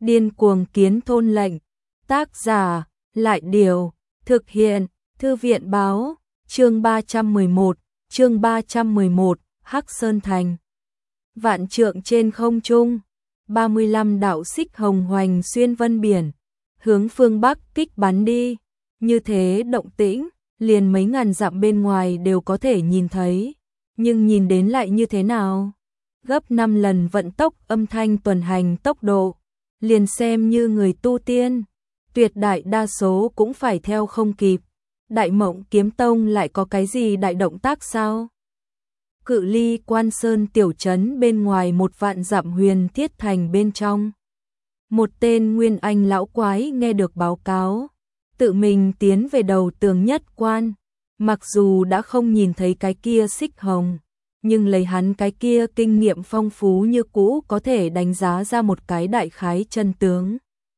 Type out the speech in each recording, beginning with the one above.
Điên cuồng kiến thôn lệnh. Tác giả, Lại Điều. Thực hiện, Thư viện báo. Chương 311, Hắc Sơn Thành. Vạn trượng trên không trung, 35 đạo xích hồng hoành xuyên vân biển, hướng phương Bắc kích bắn đi. Như thế động tĩnh, liền mấy ngàn dặm bên ngoài đều có thể nhìn thấy. Nhưng nhìn đến lại như thế nào? Gấp 5 lần vận tốc âm thanh tuần hành tốc độ. Liền xem như người tu tiên, tuyệt đại đa số cũng phải theo không kịp. Đại Mộng Kiếm Tông lại có cái gì đại động tác sao? Cự ly Quan Sơn tiểu trấn bên ngoài 1 vạn dặm Huyền Thiết Thành bên trong. Một tên Nguyên Anh lão quái nghe được báo cáo, tự mình tiến về đầu tường nhất quan. Mặc dù đã không nhìn thấy cái kia xích hồng, nhưng lấy hắn cái kia kinh nghiệm phong phú như cũ có thể đánh giá ra một cái đại khái chân tướng.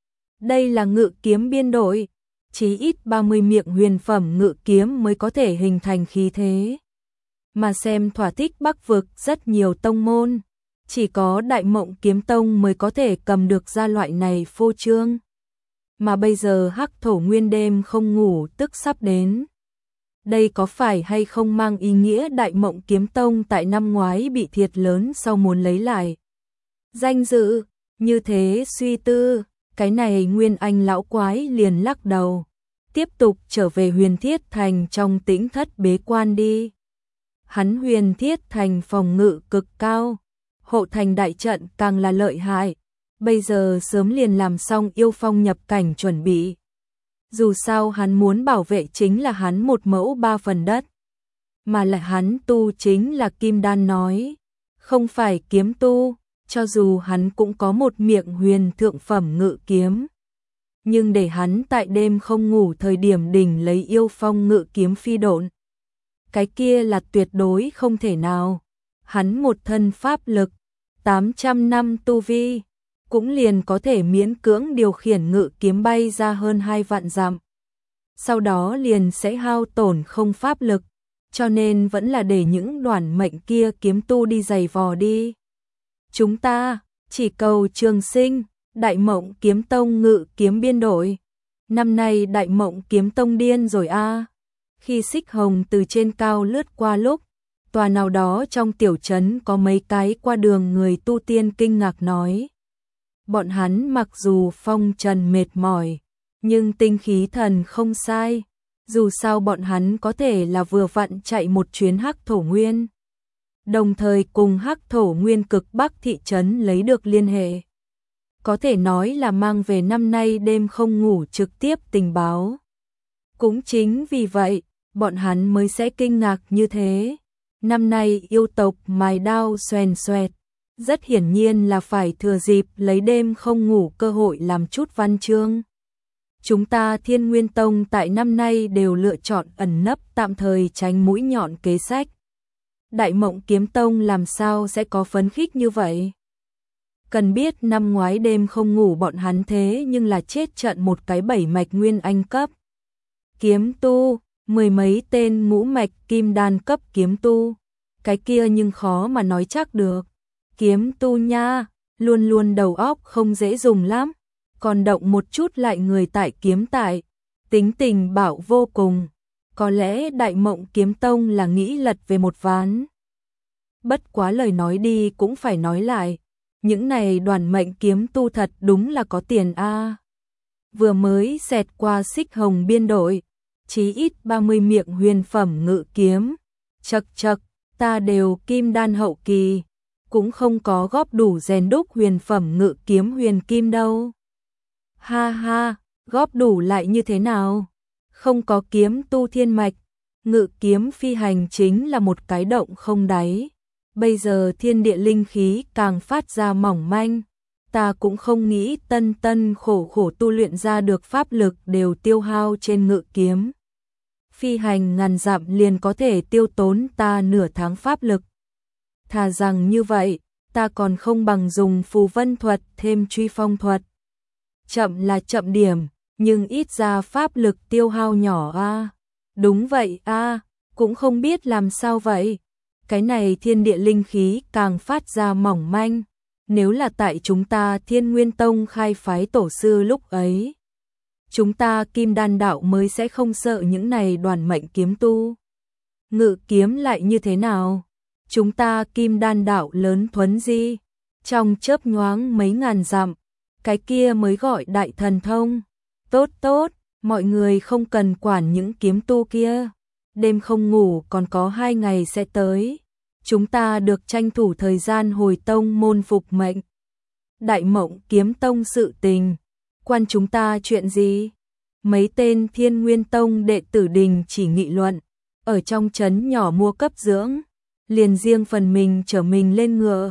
Đây là ngự kiếm biên đội, chí ít 30 miệng huyền phẩm ngự kiếm mới có thể hình thành khí thế. Mà xem thỏa thích Bắc vực rất nhiều tông môn, chỉ có Đại Mộng Kiếm Tông mới có thể cầm được ra loại này phô trương. Mà bây giờ Hắc Thổ Nguyên đêm không ngủ tức sắp đến. Đây có phải hay không mang ý nghĩa Đại Mộng Kiếm Tông tại năm ngoái bị thiệt lớn sau muốn lấy lại danh dự? Như thế suy tư, cái này Nguyên Anh lão quái liền lắc đầu, tiếp tục trở về Huyền Thiết Thành trong tĩnh thất bế quan đi. Hắn Huyền Thiết Thành phòng ngự cực cao, hộ thành đại trận càng là lợi hại, bây giờ sớm liền làm xong yêu phong nhập cảnh chuẩn bị. Dù sao hắn muốn bảo vệ chính là hắn 1 mẫu 3 phần đất, mà lại hắn tu chính là kim đan nói, không phải kiếm tu, cho dù hắn cũng có một miệng huyền thượng phẩm ngự kiếm. Nhưng để hắn tại đêm không ngủ thời điểm đỉnh lấy yêu phong ngự kiếm phi độn, cái kia là tuyệt đối không thể nào. Hắn một thân pháp lực, 800 năm tu vi, cũng liền có thể miễn cưỡng điều khiển ngự kiếm bay ra hơn 2 vạn dặm. Sau đó liền sẽ hao tổn không pháp lực, cho nên vẫn là để những đoản mệnh kia kiếm tu đi giày vò đi. Chúng ta chỉ cầu trường sinh, Đại Mộng Kiếm Tông ngự kiếm biên đội. Năm nay Đại Mộng Kiếm Tông điên rồi a. Khi xích hồng từ trên cao lướt qua lúc, tòa nào đó trong tiểu trấn có mấy cái qua đường người tu tiên kinh ngạc nói. Bọn hắn mặc dù phong trần mệt mỏi, nhưng tinh khí thần không sai. Dù sao bọn hắn có thể là vừa vặn chạy một chuyến Hắc Thổ Nguyên, đồng thời cùng Hắc Thổ Nguyên cực Bắc thị trấn lấy được liên hệ. Có thể nói là mang về năm nay đêm không ngủ trực tiếp tình báo. Cũng chính vì vậy, bọn hắn mới sẽ kinh ngạc như thế. Năm nay yêu tộc mài đao xoèn xoẹt, rất hiển nhiên là phải thừa dịp lấy đêm không ngủ cơ hội làm chút văn chương. Chúng ta Thiên Nguyên Tông tại năm nay đều lựa chọn ẩn nấp tạm thời tránh mũi nhọn kế sách. Đại Mộng Kiếm Tông làm sao sẽ có phấn khích như vậy? Cần biết năm ngoái đêm không ngủ bọn hắn thế nhưng là chết trận một cái 7 mạch nguyên anh cấp kiếm tu, 10 mấy tên ngũ mạch kim đan cấp kiếm tu. Cái kia nhưng khó mà nói chắc được. Kiếm tu nha, luôn luôn đầu óc không dễ dùng lắm, còn động một chút lại người tại kiếm tại, tính tình bạo vô cùng. Có lẽ Đại Mộng Kiếm Tông là nghĩ lật về một ván. Bất quá lời nói đi cũng phải nói lại, những này đoàn mệnh kiếm tu thật đúng là có tiền a. Vừa mới xẹt qua xích hồng biên đội, chí ít 30 miệng huyền phẩm ngự kiếm. Chậc chậc, ta đều kim đan hậu kỳ, cũng không có góp đủ rèn đúc huyền phẩm ngự kiếm huyền kim đâu. Ha ha, góp đủ lại như thế nào? Không có kiếm tu thiên mạch, ngự kiếm phi hành chính là một cái động không đáy. Bây giờ thiên địa linh khí càng phát ra mỏng manh, ta cũng không nghĩ tân tân khổ khổ tu luyện ra được pháp lực đều tiêu hao trên ngự kiếm. Phi hành ngàn dặm liền có thể tiêu tốn ta nửa tháng pháp lực. Thà rằng như vậy, ta còn không bằng dùng phù vân thuật thêm truy phong thuật. Chậm là chậm điểm, nhưng ít ra pháp lực tiêu hao nhỏ a. Đúng vậy a, cũng không biết làm sao vậy. Cái này thiên địa linh khí càng phát ra mỏng manh, nếu là tại chúng ta Thiên Nguyên Tông khai phái tổ sư lúc ấy, chúng ta Kim Đan đạo mới sẽ không sợ những này đoàn mệnh kiếm tu. Ngự kiếm lại như thế nào? Chúng ta Kim Đan đạo lớn thuấn di, trong chớp nhoáng mấy ngàn dặm, cái kia mới gọi đại thần thông. Tốt tốt, mọi người không cần quản những kiếm tu kia. Đêm không ngủ còn có 2 ngày sẽ tới. Chúng ta được tranh thủ thời gian hồi tông môn phục mệnh. Đại Mộng Kiếm Tông sự tình, quan chúng ta chuyện gì? Mấy tên Thiên Nguyên Tông đệ tử đình chỉ nghị luận, ở trong trấn nhỏ mua cấp dưỡng, liền riêng phần mình chở mình lên ngựa.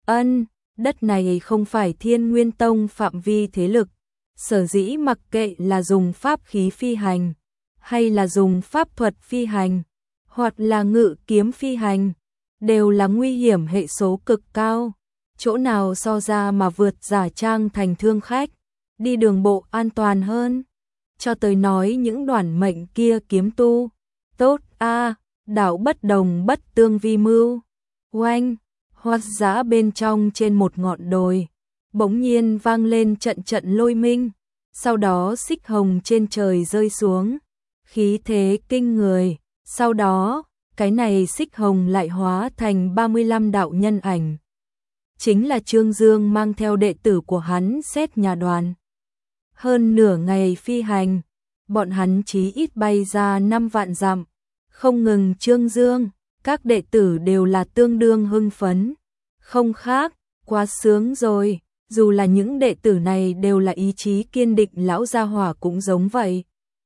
Đất này không phải Thiên Nguyên Tông phạm vi thế lực, sở dĩ mặc kệ là dùng pháp khí phi hành, hay là dùng pháp thuật phi hành, hoặc là ngự kiếm phi hành, đều là nguy hiểm hệ số cực cao. Chỗ nào so ra mà vượt giả trang thành thương khách, đi đường bộ an toàn hơn. Cho tới nói những đoàn mệnh kia kiếm tu, tốt a, đạo bất đồng bất tương vi mưu. Oanh, hoắt giã bên trong trên một ngọn đồi, bỗng nhiên vang lên trận trận lôi minh, sau đó xích hồng trên trời rơi xuống, khí thế kinh người, sau đó, cái này xích hồng lại hóa thành 35 đạo nhân ảnh. Chính là Trương Dương mang theo đệ tử của hắn xét nhà đoàn. Hơn nửa ngày phi hành, bọn hắn chí ít bay ra 5 vạn dặm, không ngừng Trương Dương, các đệ tử đều là tương đương hưng phấn. Không khác, quá sướng rồi, dù là những đệ tử này đều là ý chí kiên định lão gia hỏa cũng giống vậy.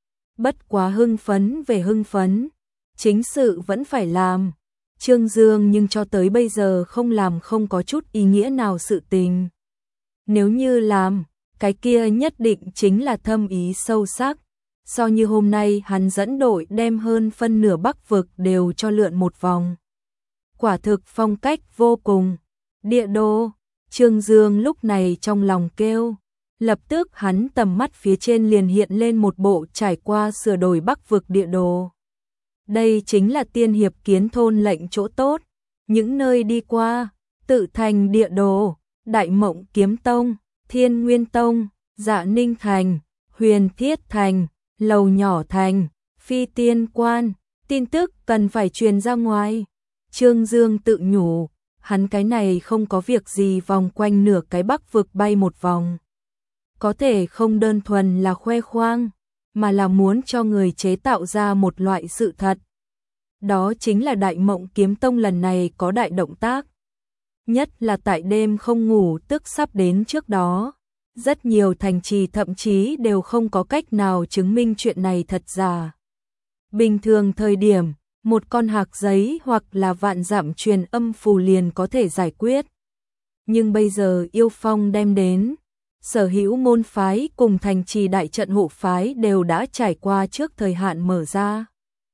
Bất quá hưng phấn về hưng phấn, chính sự vẫn phải làm. Trương Dương nhưng cho tới bây giờ không làm không có chút ý nghĩa nào sự tình. Nếu như làm, cái kia nhất định chính là thâm ý sâu sắc. So như hôm nay hắn dẫn đội đem hơn phân nửa Bắc vực đều cho lượn một vòng. Quả thực phong cách vô cùng. Địa đồ, Trương Dương lúc này trong lòng kêu. Lập tức hắn tầm mắt phía trên liền hiện lên một bộ trải qua sửa đổi Bắc vực địa đồ. Đây chính là tiên hiệp kiến thôn lệnh chỗ tốt. Những nơi đi qua, tự thành địa đồ, Đại Mộng Kiếm Tông, Thiên Nguyên Tông, Dạ Ninh Thành, Huyền Thiết Thành, Lầu Nhỏ Thành, Phi Tiên Quan, tin tức cần phải truyền ra ngoài. Trương Dương tự nhủ, hắn cái này không có việc gì vòng quanh nửa cái Bắc vực bay một vòng. Có thể không đơn thuần là khoe khoang, mà là muốn cho người chế tạo ra một loại sự thật. Đó chính là Đại Mộng Kiếm Tông lần này có đại động tác. Nhất là tại đêm không ngủ tức sắp đến trước đó. Rất nhiều thành trì thậm chí đều không có cách nào chứng minh chuyện này thật giả. Bình thường thời điểm, một con hạc giấy hoặc là vạn dặm truyền âm phù liền có thể giải quyết. Nhưng bây giờ Yêu Phong đem đến, sở hữu môn phái cùng thành trì đại trận hộ phái đều đã trải qua trước thời hạn mở ra.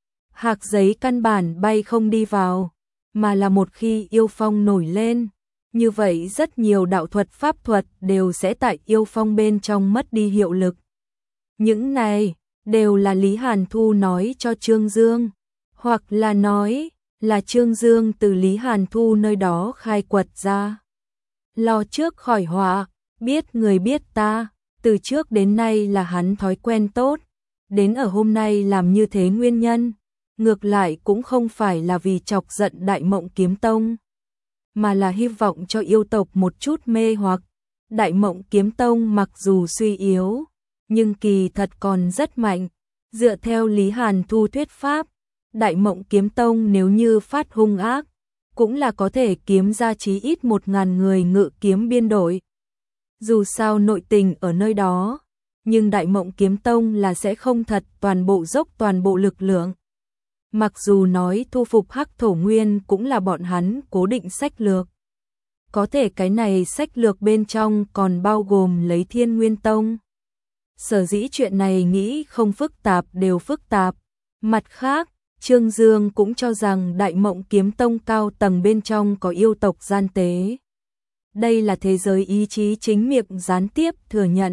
Hạc giấy căn bản bay không đi vào, mà là một khi Yêu Phong nổi lên, như vậy rất nhiều đạo thuật pháp thuật đều sẽ tại Yêu Phong bên trong mất đi hiệu lực. Những này đều là Lý Hàn Thu nói cho Trương Dương, hoặc là nói là Trương Dương từ Lý Hàn Thu nơi đó khai quật ra. Lo trước khỏi họa, biết người biết ta, từ trước đến nay là hắn thói quen tốt, đến ở hôm nay làm như thế nguyên nhân, ngược lại cũng không phải là vì chọc giận Đại Mộng Kiếm Tông, mà là hy vọng cho yêu tộc một chút mê hoặc. Đại Mộng Kiếm Tông mặc dù suy yếu, nhưng kỳ thật còn rất mạnh. Dựa theo Lý Hàn Thu thuyết pháp, Đại Mộng Kiếm Tông nếu như phát hung ác, cũng là có thể kiếm ra chí ít 1000 người ngự kiếm biên đội. Dù sao nội tình ở nơi đó, nhưng Đại Mộng Kiếm Tông là sẽ không thật toàn bộ dốc toàn bộ lực lượng. Mặc dù nói thu phục Hắc Thổ Nguyên cũng là bọn hắn cố định sách lược. Có thể cái này sách lược bên trong còn bao gồm lấy Thiên Nguyên Tông. Sở dĩ chuyện này nghĩ không phức tạp đều phức tạp. Mặt khác, Trương Dương cũng cho rằng Đại Mộng Kiếm Tông cao tầng bên trong có yêu tộc gian tế. Đây là thế giới ý chí chính miệng gián tiếp thừa nhận.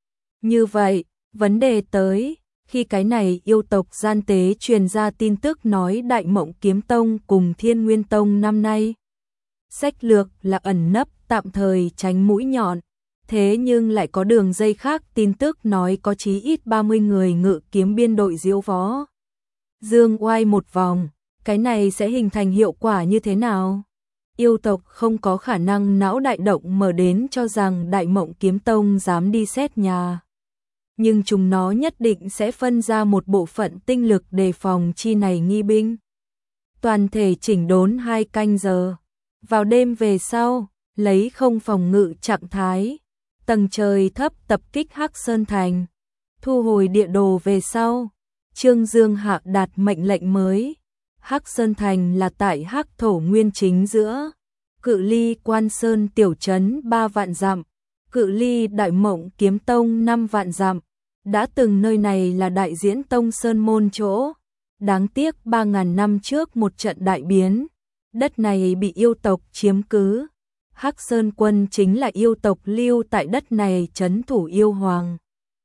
Như vậy, vấn đề tới, khi cái này yêu tộc gian tế truyền ra tin tức nói Đại Mộng Kiếm Tông cùng Thiên Nguyên Tông năm nay sách lược là ẩn nấp tạm thời tránh mũi nhọn. Thế nhưng lại có đường dây khác tin tức nói có chí ít 30 người ngự kiếm biên đội diễu võ Dương Oai một vòng, cái này sẽ hình thành hiệu quả như thế nào? Yêu tộc không có khả năng não đại động mở đến cho rằng Đại Mộng Kiếm Tông dám đi xét nhà. Nhưng chúng nó nhất định sẽ phân ra một bộ phận tinh lực đề phòng chi này nghi binh. Toàn thể chỉnh đốn 2 canh giờ. Vào đêm về sau, lấy không phòng ngự trạng thái, tầng trời thấp tập kích Hắc Sơn Thành. Thu hồi địa đồ về sau, Trương Dương hạ đạt mệnh lệnh mới. Hắc Sơn Thành là tại Hắc Thổ Nguyên chính giữa, cự ly Quan Sơn tiểu trấn 3 vạn dặm, cự ly Đại Mộng Kiếm Tông 5 vạn dặm. Đã từng nơi này là Đại Diễn Tông Sơn môn chỗ. Đáng tiếc 3.000 năm trước một trận đại biến, đất này bị yêu tộc chiếm cứ. Hắc Sơn quân chính là yêu tộc lưu tại đất này trấn thủ yêu hoàng.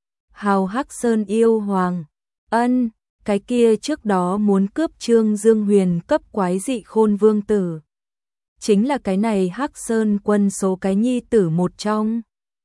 Hào Hắc Sơn yêu hoàng. Ân, cái kia trước đó muốn cướp Trương Dương Huyền cấp quái dị khôn vương tử. Chính là cái này Hắc Sơn quân số cái nhi tử một trong.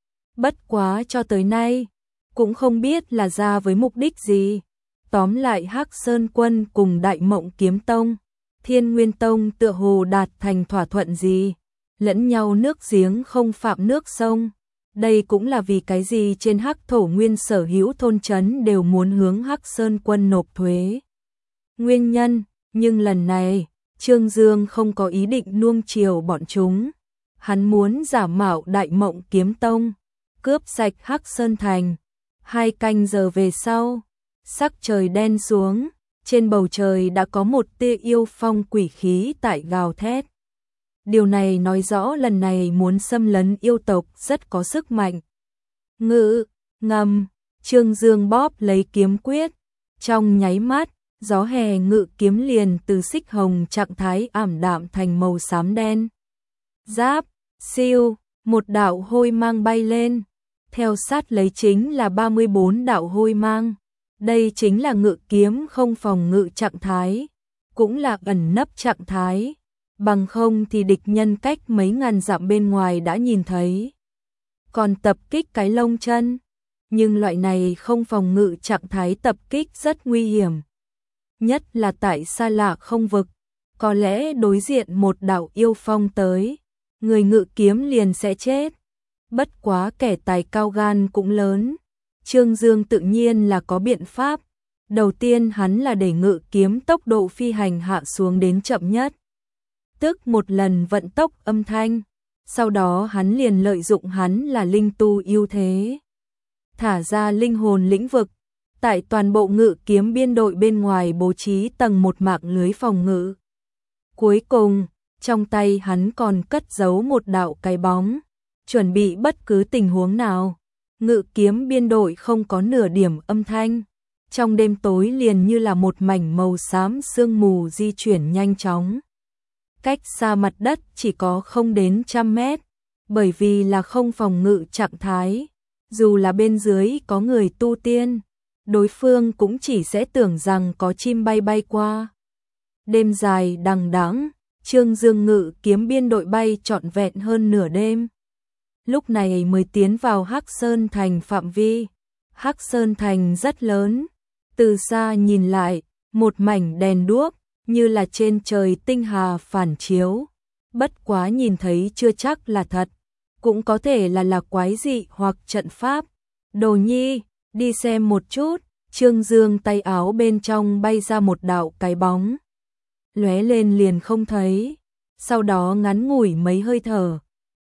Bất quá cho tới nay, cũng không biết là ra với mục đích gì. Tóm lại Hắc Sơn quân cùng Đại Mộng Kiếm Tông, Thiên Nguyên Tông tựa hồ đạt thành thỏa thuận gì. Lẫn nhau nước giếng không phạm nước sông. Đây cũng là vì cái gì trên Hắc Thổ Nguyên sở hữu thôn trấn đều muốn hướng Hắc Sơn quân nộp thuế. Nguyên nhân, nhưng lần này, Trương Dương không có ý định nuông chiều bọn chúng. Hắn muốn giả mạo Đại Mộng Kiếm Tông, cướp sạch Hắc Sơn Thành. 2 canh giờ về sau, sắc trời đen xuống, trên bầu trời đã có một tia yêu phong quỷ khí tại gào thét. Điều này nói rõ lần này muốn xâm lấn yêu tộc rất có sức mạnh. Ngự, ngầm, Trương Dương bóp lấy kiếm quyết. Trong nháy mắt, gió hè ngự kiếm liền từ xích hồng trạng thái ảm đạm thành màu xám đen. Giáp, siêu, một đạo hôi mang bay lên. Theo sát lấy chính là 34 đạo hôi mang. Đây chính là ngự kiếm không phòng ngự trạng thái, cũng là ẩn nấp trạng thái. Bằng không thì địch nhân cách mấy ngàn dặm bên ngoài đã nhìn thấy. Còn tập kích cái lông chân. Nhưng loại này không phòng ngự trạng thái tập kích rất nguy hiểm. Nhất là tại xa lạ không vực. Có lẽ đối diện một đạo yêu phong tới, người ngự kiếm liền sẽ chết. Bất quá kẻ tài cao gan cũng lớn. Trương Dương tự nhiên là có biện pháp. Đầu tiên hắn là để ngự kiếm tốc độ phi hành hạ xuống đến chậm nhất. Tức một lần vận tốc âm thanh. Sau đó hắn liền lợi dụng hắn là linh tu ưu thế. Thả ra linh hồn lĩnh vực. Tại toàn bộ ngự kiếm biên đội bên ngoài bố trí tầng một mạng lưới phòng ngự. Cuối cùng, trong tay hắn còn cất giấu một đạo cái bóng. Chuẩn bị bất cứ tình huống nào. Ngự kiếm biên đội không có nửa điểm âm thanh. Trong đêm tối liền như là một mảnh màu xám sương mù di chuyển nhanh chóng. Cách xa mặt đất chỉ có không đến 100 mét. Bởi vì là không phòng ngự trạng thái. Dù là bên dưới có người tu tiên, đối phương cũng chỉ sẽ tưởng rằng có chim bay bay qua. Đêm dài đằng đẵng, Trương Dương ngự kiếm biên đội bay trọn vẹn hơn nửa đêm. Lúc này mới tiến vào Hắc Sơn Thành phạm vi. Hắc Sơn Thành rất lớn. Từ xa nhìn lại, một mảnh đèn đuốc, như là trên trời tinh hà phản chiếu. Bất quá nhìn thấy chưa chắc là thật. Cũng có thể là quái dị hoặc trận pháp. Đồ nhi, đi xem một chút. Trương Dương tay áo bên trong bay ra một đạo cái bóng. Lóe lên liền không thấy. Sau đó ngắn ngủi mấy hơi thở.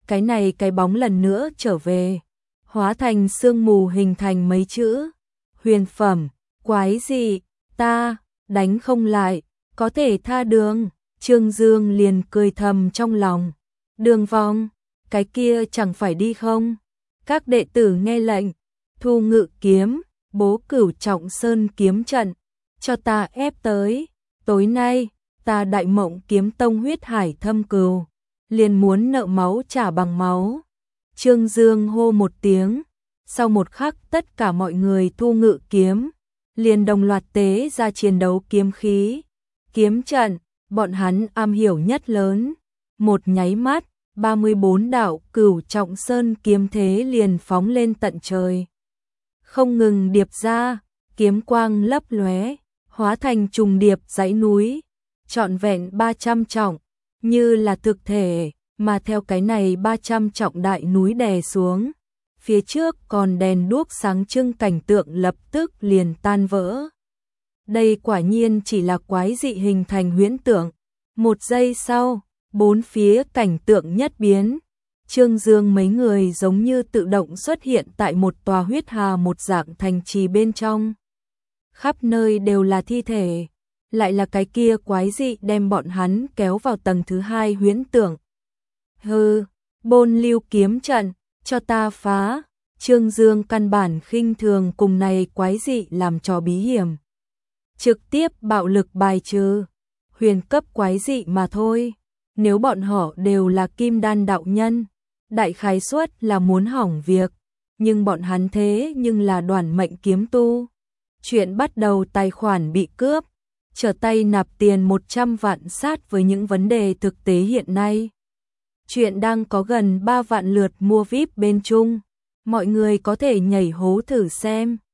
Cái bóng lần nữa trở về. Hóa thành sương mù hình thành mấy chữ. Huyền phẩm, quái dị, ta, đánh không lại, có thể tha đường. Trương Dương liền cười thầm trong lòng. Đường vòng, cái kia chẳng phải đi không? Các đệ tử nghe lệnh, thu ngự kiếm, bố Cửu Trọng Sơn kiếm trận, cho ta ép tới. Tối nay, ta Đại Mộng Kiếm Tông huyết hải thâm cừu, liền muốn nợ máu trả bằng máu. Trương Dương hô một tiếng, sau một khắc tất cả mọi người thu ngự kiếm, liền đồng loạt tế ra chiến đấu kiếm khí. Kiếm trận, bọn hắn am hiểu nhất lớn. Một nháy mắt, 34 đạo Cửu Trọng Sơn kiếm thế liền phóng lên tận trời. Không ngừng điệp ra, kiếm quang lấp lóe, hóa thành trùng điệp dãy núi, trọn vẹn 300 trọng, như là thực thể, mà theo cái này 300 trọng đại núi đè xuống, phía trước còn đèn đuốc sáng trưng cảnh tượng lập tức liền tan vỡ. Đây quả nhiên chỉ là quái dị hình thành huyễn tượng. Một giây sau, bốn phía cảnh tượng nhất biến. Trương Dương mấy người giống như tự động xuất hiện tại một tòa huyết hà một dạng thành trì bên trong. Khắp nơi đều là thi thể, lại là cái kia quái dị đem bọn hắn kéo vào tầng thứ hai huyễn tượng. Hừ, Bôn Lưu kiếm trận, cho ta phá. Trương Dương căn bản khinh thường cùng này quái dị làm trò bí hiểm. Trực tiếp bạo lực bài trừ, huyền cấp quái dị mà thôi. Nếu bọn họ đều là kim đan đạo nhân, đại khái suất là muốn hỏng việc, nhưng bọn hắn thế nhưng là đoàn mệnh kiếm tu. Chuyện bắt đầu tài khoản bị cướp, trở tay nạp tiền 100 vạn sát với những vấn đề thực tế hiện nay. Chuyện đang có gần 3 vạn lượt mua VIP bên Trung, mọi người có thể nhảy hố thử xem.